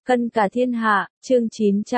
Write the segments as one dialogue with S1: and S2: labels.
S1: Cân cả thiên hạ, chương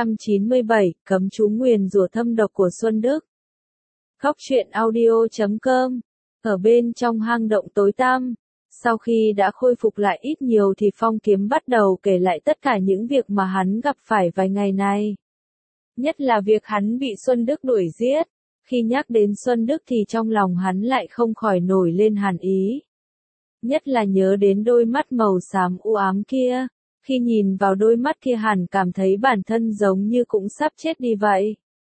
S1: 997, cấm chú nguyền rủa thâm độc của Xuân Đức. Khóc chuyện audio.com. Ở bên trong hang động tối tăm, sau khi đã khôi phục lại ít nhiều thì Phong Kiếm bắt đầu kể lại tất cả những việc mà hắn gặp phải vài ngày nay. Nhất là việc hắn bị Xuân Đức đuổi giết. Khi nhắc đến Xuân Đức thì trong lòng hắn lại không khỏi nổi lên hàn ý. Nhất là nhớ đến đôi mắt màu xám u ám kia. Khi nhìn vào đôi mắt kia hẳn cảm thấy bản thân giống như cũng sắp chết đi vậy.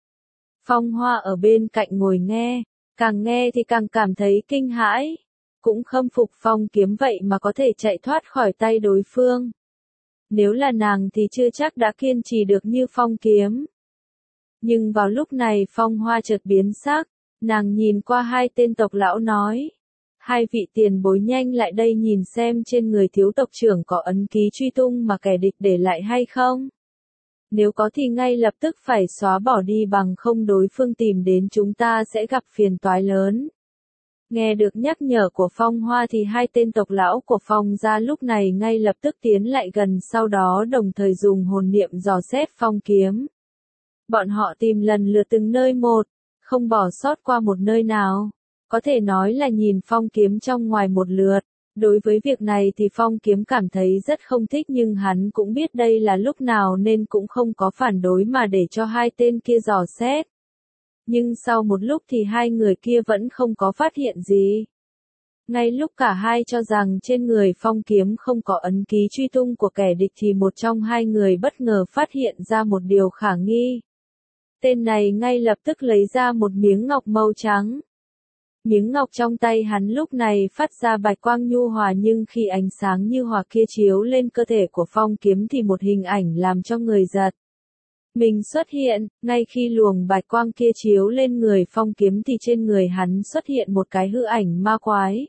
S1: Phong Hoa ở bên cạnh ngồi nghe thì càng cảm thấy kinh hãi. Cũng khâm phục Phong Kiếm vậy mà có thể chạy thoát khỏi tay đối phương. Nếu là nàng thì chưa chắc đã kiên trì được như Phong Kiếm. Nhưng vào lúc này Phong Hoa chợt biến sắc, nàng nhìn qua hai tên tộc lão nói. Hai vị tiền bối nhanh lại đây nhìn xem trên người thiếu tộc trưởng có ấn ký truy tung mà kẻ địch để lại hay không. Nếu có thì ngay lập tức phải xóa bỏ đi, bằng không đối phương tìm đến chúng ta sẽ gặp phiền toái lớn. Nghe được nhắc nhở của Phong Hoa thì hai tên tộc lão của Phong gia lúc này ngay lập tức tiến lại gần, sau đó đồng thời dùng hồn niệm dò xét Phong Kiếm. Bọn họ tìm lần lượt từng nơi một, không bỏ sót qua một nơi nào. Có thể nói là nhìn Phong Kiếm trong ngoài một lượt. Đối với việc này thì Phong Kiếm cảm thấy rất không thích, nhưng hắn cũng biết đây là lúc nào nên cũng không có phản đối mà để cho hai tên kia dò xét. Nhưng sau một lúc thì hai người kia vẫn không có phát hiện gì. Ngay lúc cả hai cho rằng trên người Phong Kiếm không có ấn ký truy tung của kẻ địch thì một trong hai người bất ngờ phát hiện ra một điều khả nghi. Tên này ngay lập tức lấy ra một miếng ngọc màu trắng. Miếng ngọc trong tay hắn lúc này phát ra bạch quang nhu hòa, nhưng khi ánh sáng như hòa kia chiếu lên cơ thể của Phong Kiếm thì một hình ảnh làm cho người giật mình xuất hiện. Ngay khi luồng bạch quang kia chiếu lên người Phong Kiếm thì trên người hắn xuất hiện một cái hư ảnh ma quái.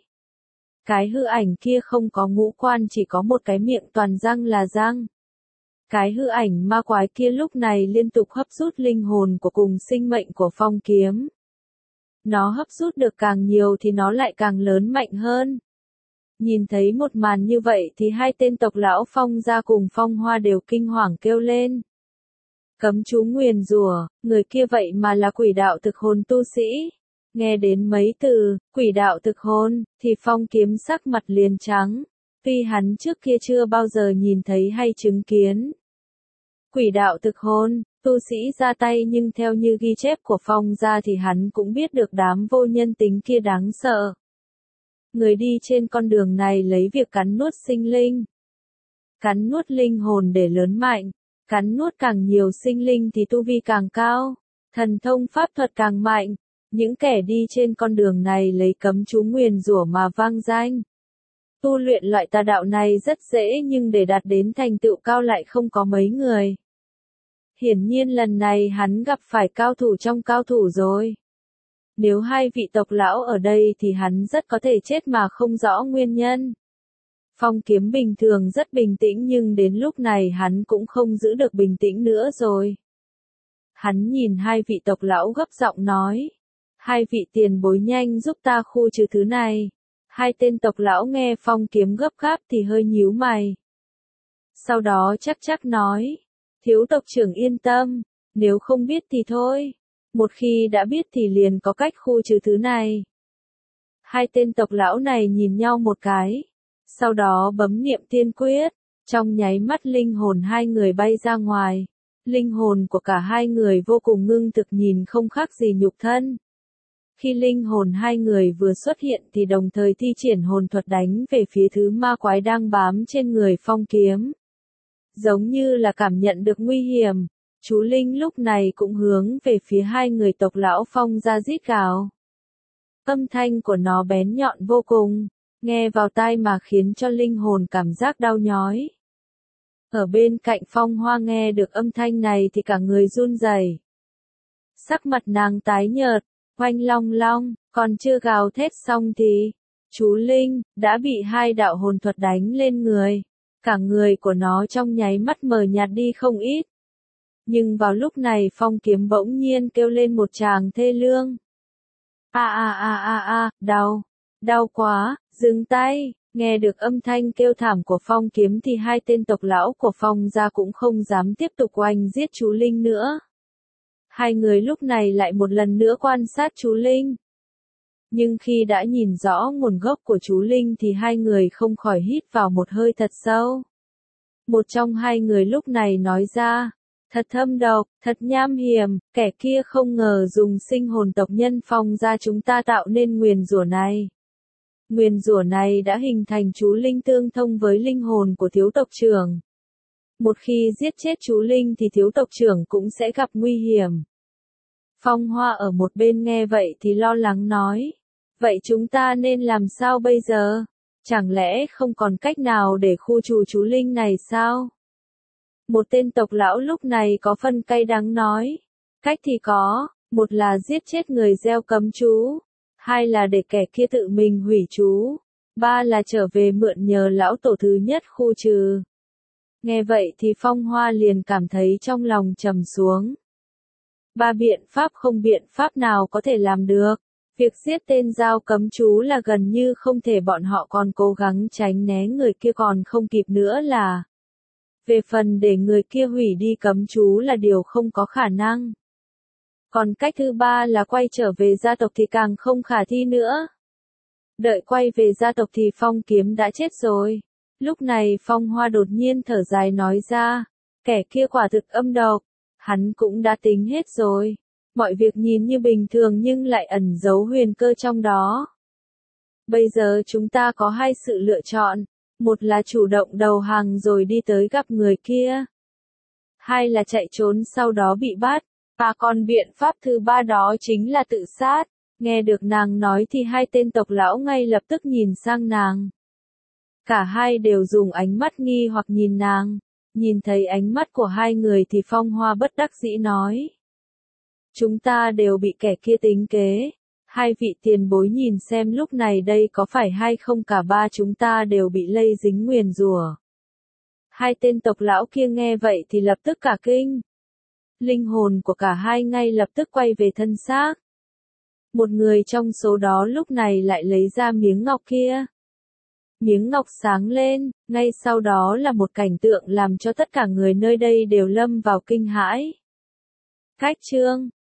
S1: Cái hư ảnh kia không có ngũ quan, chỉ có một cái miệng toàn răng là răng. Cái hư ảnh ma quái kia lúc này liên tục hấp rút linh hồn của cùng sinh mệnh của Phong Kiếm. Nó hấp rút được càng nhiều thì nó lại càng lớn mạnh hơn. Nhìn thấy một màn như vậy thì hai tên tộc lão Phong gia cùng Phong Hoa đều kinh hoàng kêu lên. Cấm chú nguyền rủa, người kia vậy mà là quỷ đạo thực hồn tu sĩ. Nghe đến mấy từ, quỷ đạo thực hồn, thì Phong Kiếm sắc mặt liền trắng. Tuy hắn trước kia chưa bao giờ nhìn thấy hay chứng kiến quỷ đạo thực hồn, tu sĩ ra tay, nhưng theo như ghi chép của Phong gia thì hắn cũng biết được đám vô nhân tính kia đáng sợ. Người đi trên con đường này lấy việc cắn nuốt sinh linh, cắn nuốt linh hồn để lớn mạnh, cắn nuốt càng nhiều sinh linh thì tu vi càng cao, thần thông pháp thuật càng mạnh. Những kẻ đi trên con đường này lấy cấm chú nguyền rủa mà vang danh. Tu luyện loại tà đạo này rất dễ, nhưng để đạt đến thành tựu cao lại không có mấy người. Hiển nhiên lần này hắn gặp phải cao thủ trong cao thủ rồi. Nếu hai vị tộc lão ở đây thì hắn rất có thể chết mà không rõ nguyên nhân. Phong Kiếm bình thường rất bình tĩnh, nhưng đến lúc này hắn cũng không giữ được bình tĩnh nữa rồi. Hắn nhìn hai vị tộc lão gấp giọng nói. Hai vị tiền bối nhanh giúp ta khu trừ thứ này. Hai tên tộc lão nghe Phong Kiếm gấp gáp thì hơi nhíu mày. Sau đó chắc nói. Thiếu tộc trưởng yên tâm, nếu không biết thì thôi. Một khi đã biết thì liền có cách khu trừ thứ này. Hai tên tộc lão này nhìn nhau một cái. Sau đó bấm niệm tiên quyết. Trong nháy mắt linh hồn hai người bay ra ngoài. Linh hồn của cả hai người vô cùng ngưng thực, nhìn không khác gì nhục thân. Khi linh hồn hai người vừa xuất hiện thì đồng thời thi triển hồn thuật đánh về phía thứ ma quái đang bám trên người Phong Kiếm. Giống như là cảm nhận được nguy hiểm, chú linh lúc này cũng hướng về phía hai người tộc lão Phong ra rít gào. Âm thanh của nó bén nhọn vô cùng, nghe vào tai mà khiến cho linh hồn cảm giác đau nhói. Ở bên cạnh Phong Hoa nghe được âm thanh này thì cả người run rẩy. Sắc mặt nàng tái nhợt, oanh long long, còn chưa gào thét xong thì chú linh đã bị hai đạo hồn thuật đánh lên người. Cả người của nó trong nháy mắt mờ nhạt đi không ít. Nhưng vào lúc này Phong Kiếm bỗng nhiên kêu lên một tràng thê lương. Đau quá, dừng tay. Nghe được âm thanh kêu thảm của Phong Kiếm thì hai tên tộc lão của Phong gia cũng không dám tiếp tục oanh giết chú Linh nữa. Hai người lúc này lại một lần nữa quan sát chú Linh. Nhưng khi đã nhìn rõ nguồn gốc của chú Linh thì hai người không khỏi hít vào một hơi thật sâu. Một trong hai người lúc này nói ra, thật thâm độc, thật nham hiểm, kẻ kia không ngờ dùng sinh hồn tộc nhân Phong gia chúng ta tạo nên nguyền rủa này. Nguyền rủa này đã hình thành chú Linh tương thông với linh hồn của thiếu tộc trưởng. Một khi giết chết chú Linh thì thiếu tộc trưởng cũng sẽ gặp nguy hiểm. Phong Hoa ở một bên nghe vậy thì lo lắng nói, vậy chúng ta nên làm sao bây giờ? Chẳng lẽ không còn cách nào để khu trừ chú Linh này sao? Một tên tộc lão lúc này có phân cay đắng nói, cách thì có, một là giết chết người gieo cấm chú, hai là để kẻ kia tự mình hủy chú, ba là trở về mượn nhờ lão tổ thứ nhất khu trừ. Nghe vậy thì Phong Hoa liền cảm thấy trong lòng trầm xuống. Ba biện pháp không biện pháp nào có thể làm được. Việc giết tên gieo cấm chú là gần như không thể, bọn họ còn cố gắng tránh né người kia còn không kịp nữa là. Về phần để người kia hủy đi cấm chú là điều không có khả năng. Còn cách thứ ba là quay trở về gia tộc thì càng không khả thi nữa. Đợi quay về gia tộc thì Phong Kiếm đã chết rồi. Lúc này Phong Hoa đột nhiên thở dài nói ra, kẻ kia quả thực âm độc, hắn cũng đã tính hết rồi. Mọi việc nhìn như bình thường nhưng lại ẩn giấu huyền cơ trong đó. Bây giờ chúng ta có hai sự lựa chọn, một là chủ động đầu hàng rồi đi tới gặp người kia. Hai là chạy trốn sau đó bị bắt, và còn biện pháp thứ ba đó chính là tự sát. Nghe được nàng nói thì hai tên tộc lão ngay lập tức nhìn sang nàng. Cả hai đều dùng ánh mắt nghi hoặc nhìn nàng. Nhìn thấy ánh mắt của hai người thì Phong Hoa bất đắc dĩ nói. Chúng ta đều bị kẻ kia tính kế. Hai vị tiền bối nhìn xem lúc này đây có phải hay không, cả ba chúng ta đều bị lây dính nguyền rủa. Hai tên tộc lão kia nghe vậy thì lập tức cả kinh. Linh hồn của cả hai ngay lập tức quay về thân xác. Một người trong số đó lúc này lại lấy ra miếng ngọc kia. Miếng ngọc sáng lên, ngay sau đó là một cảnh tượng làm cho tất cả người nơi đây đều lâm vào kinh hãi. Cách chương